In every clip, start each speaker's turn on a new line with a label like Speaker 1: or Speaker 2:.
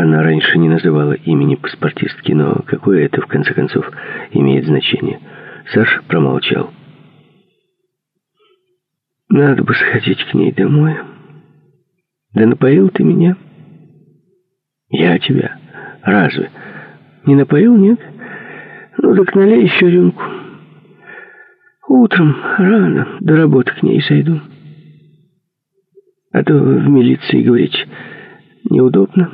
Speaker 1: Она раньше не называла имени паспортистки, но какое это, в конце концов, имеет значение? Саша промолчал. Надо бы сходить к ней домой. Да напоил ты меня? Я тебя. Разве? Не напоил, нет? Ну, так налей еще рюмку. Утром рано до работы к ней сойду. А то в милиции говорить неудобно.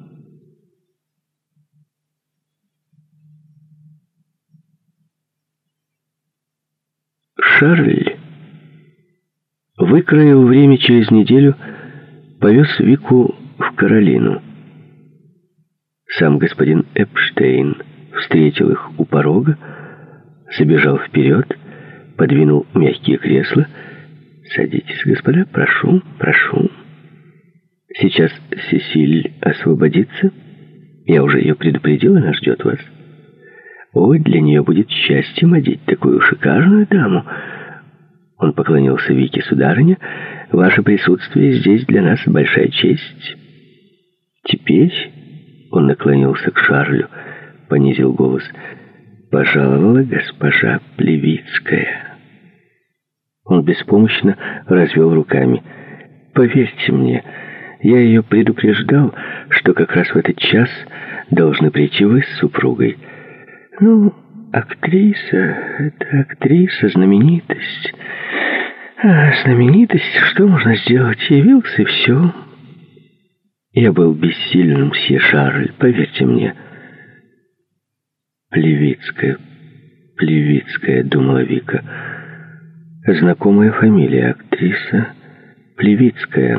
Speaker 1: Шарль выкроил время через неделю, повез Вику в Каролину. Сам господин Эпштейн встретил их у порога, забежал вперед, подвинул мягкие кресла. «Садитесь, господа, прошу, прошу. Сейчас Сесиль освободится. Я уже ее предупредил, она ждет вас. Ой, для нее будет счастьем одеть такую шикарную даму». Он поклонился Вике. «Сударыня, ваше присутствие здесь для нас большая честь. Теперь...» Он наклонился к Шарлю, понизил голос. «Пожаловала госпожа Плевицкая». Он беспомощно развел руками. «Поверьте мне, я ее предупреждал, что как раз в этот час должны прийти вы с супругой. Ну, актриса, это актриса, знаменитость. Знаменитость, что можно сделать? Явился и все». Я был бессилен, мсье Шарль, поверьте мне. Плевицкая, Плевицкая, думала Вика. Знакомая фамилия, актриса Плевицкая.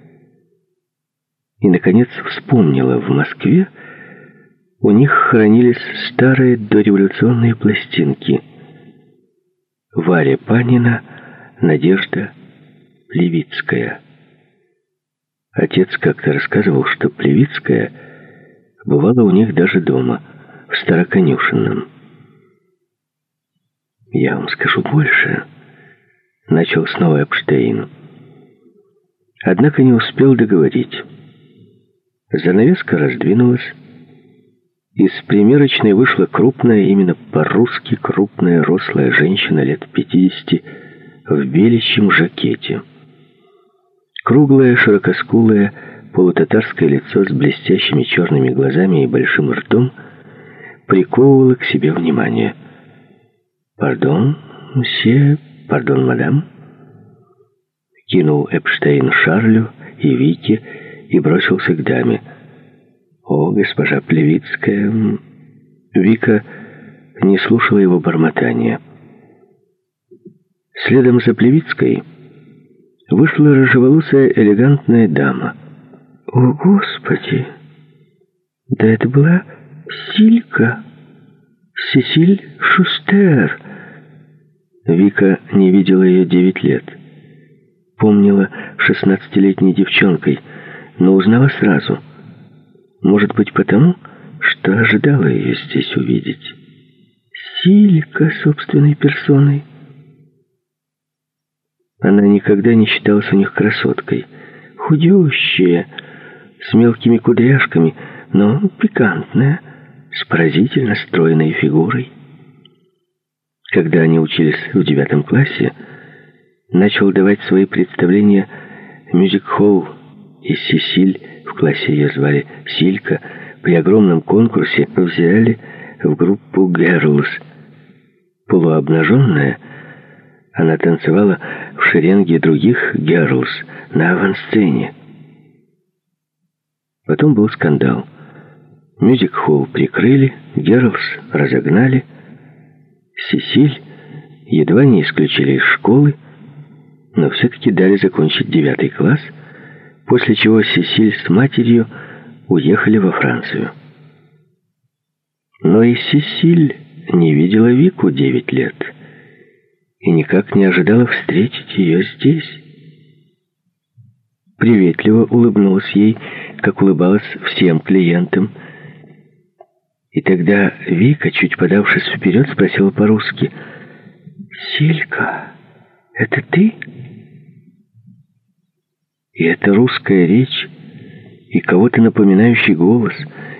Speaker 1: И, наконец, вспомнила, в Москве у них хранились старые дореволюционные пластинки. Варя Панина, Надежда Плевицкая. Отец как-то рассказывал, что Плевицкая бывала у них даже дома, в Староконюшенном. «Я вам скажу больше», — начал снова Эпштейн. Однако не успел договорить. Занавеска раздвинулась. Из примерочной вышла крупная, именно по-русски крупная, рослая женщина лет 50 в беличьем жакете. Круглое, широкоскулое, полутатарское лицо с блестящими черными глазами и большим ртом приковывало к себе внимание. «Пардон, мсье, пардон, мадам», — кинул Эпштейн Шарлю и Вике и бросился к даме. «О, госпожа Плевицкая...» Вика не слушала его бормотания. Следом за Плевицкой вышла рыжеволосая элегантная дама. «О, Господи! Да это была Силька! Сесиль Шустер!» Вика не видела ее 9 лет. Помнила 16-летней девчонкой, но узнала сразу. Может быть, потому, что ожидала ее здесь увидеть. Силька собственной персоной. Она никогда не считалась у них красоткой. Худющая, с мелкими кудряшками, но пикантная, с поразительно стройной фигурой. Когда они учились в 9 классе, начал давать свои представления мюзик-холл, и Сесиль, в классе ее звали Силька, при огромном конкурсе взяли в группу «Girls». Полуобнаженная, она танцевала в шеренге других «Girls» на авансцене. Потом был скандал. Мюзик-холл прикрыли, «Girls» разогнали. Сесиль едва не исключили из школы, но все-таки дали закончить 9 класс, после чего Сесиль с матерью уехали во Францию. Но и Сесиль не видела Вику 9 лет и никак не ожидала встретить ее здесь. Приветливо улыбнулась ей, как улыбалась всем клиентам. И тогда Вика, чуть подавшись вперед, спросила по-русски: «Силька, это ты?» И эта русская речь, и кого-то напоминающий голос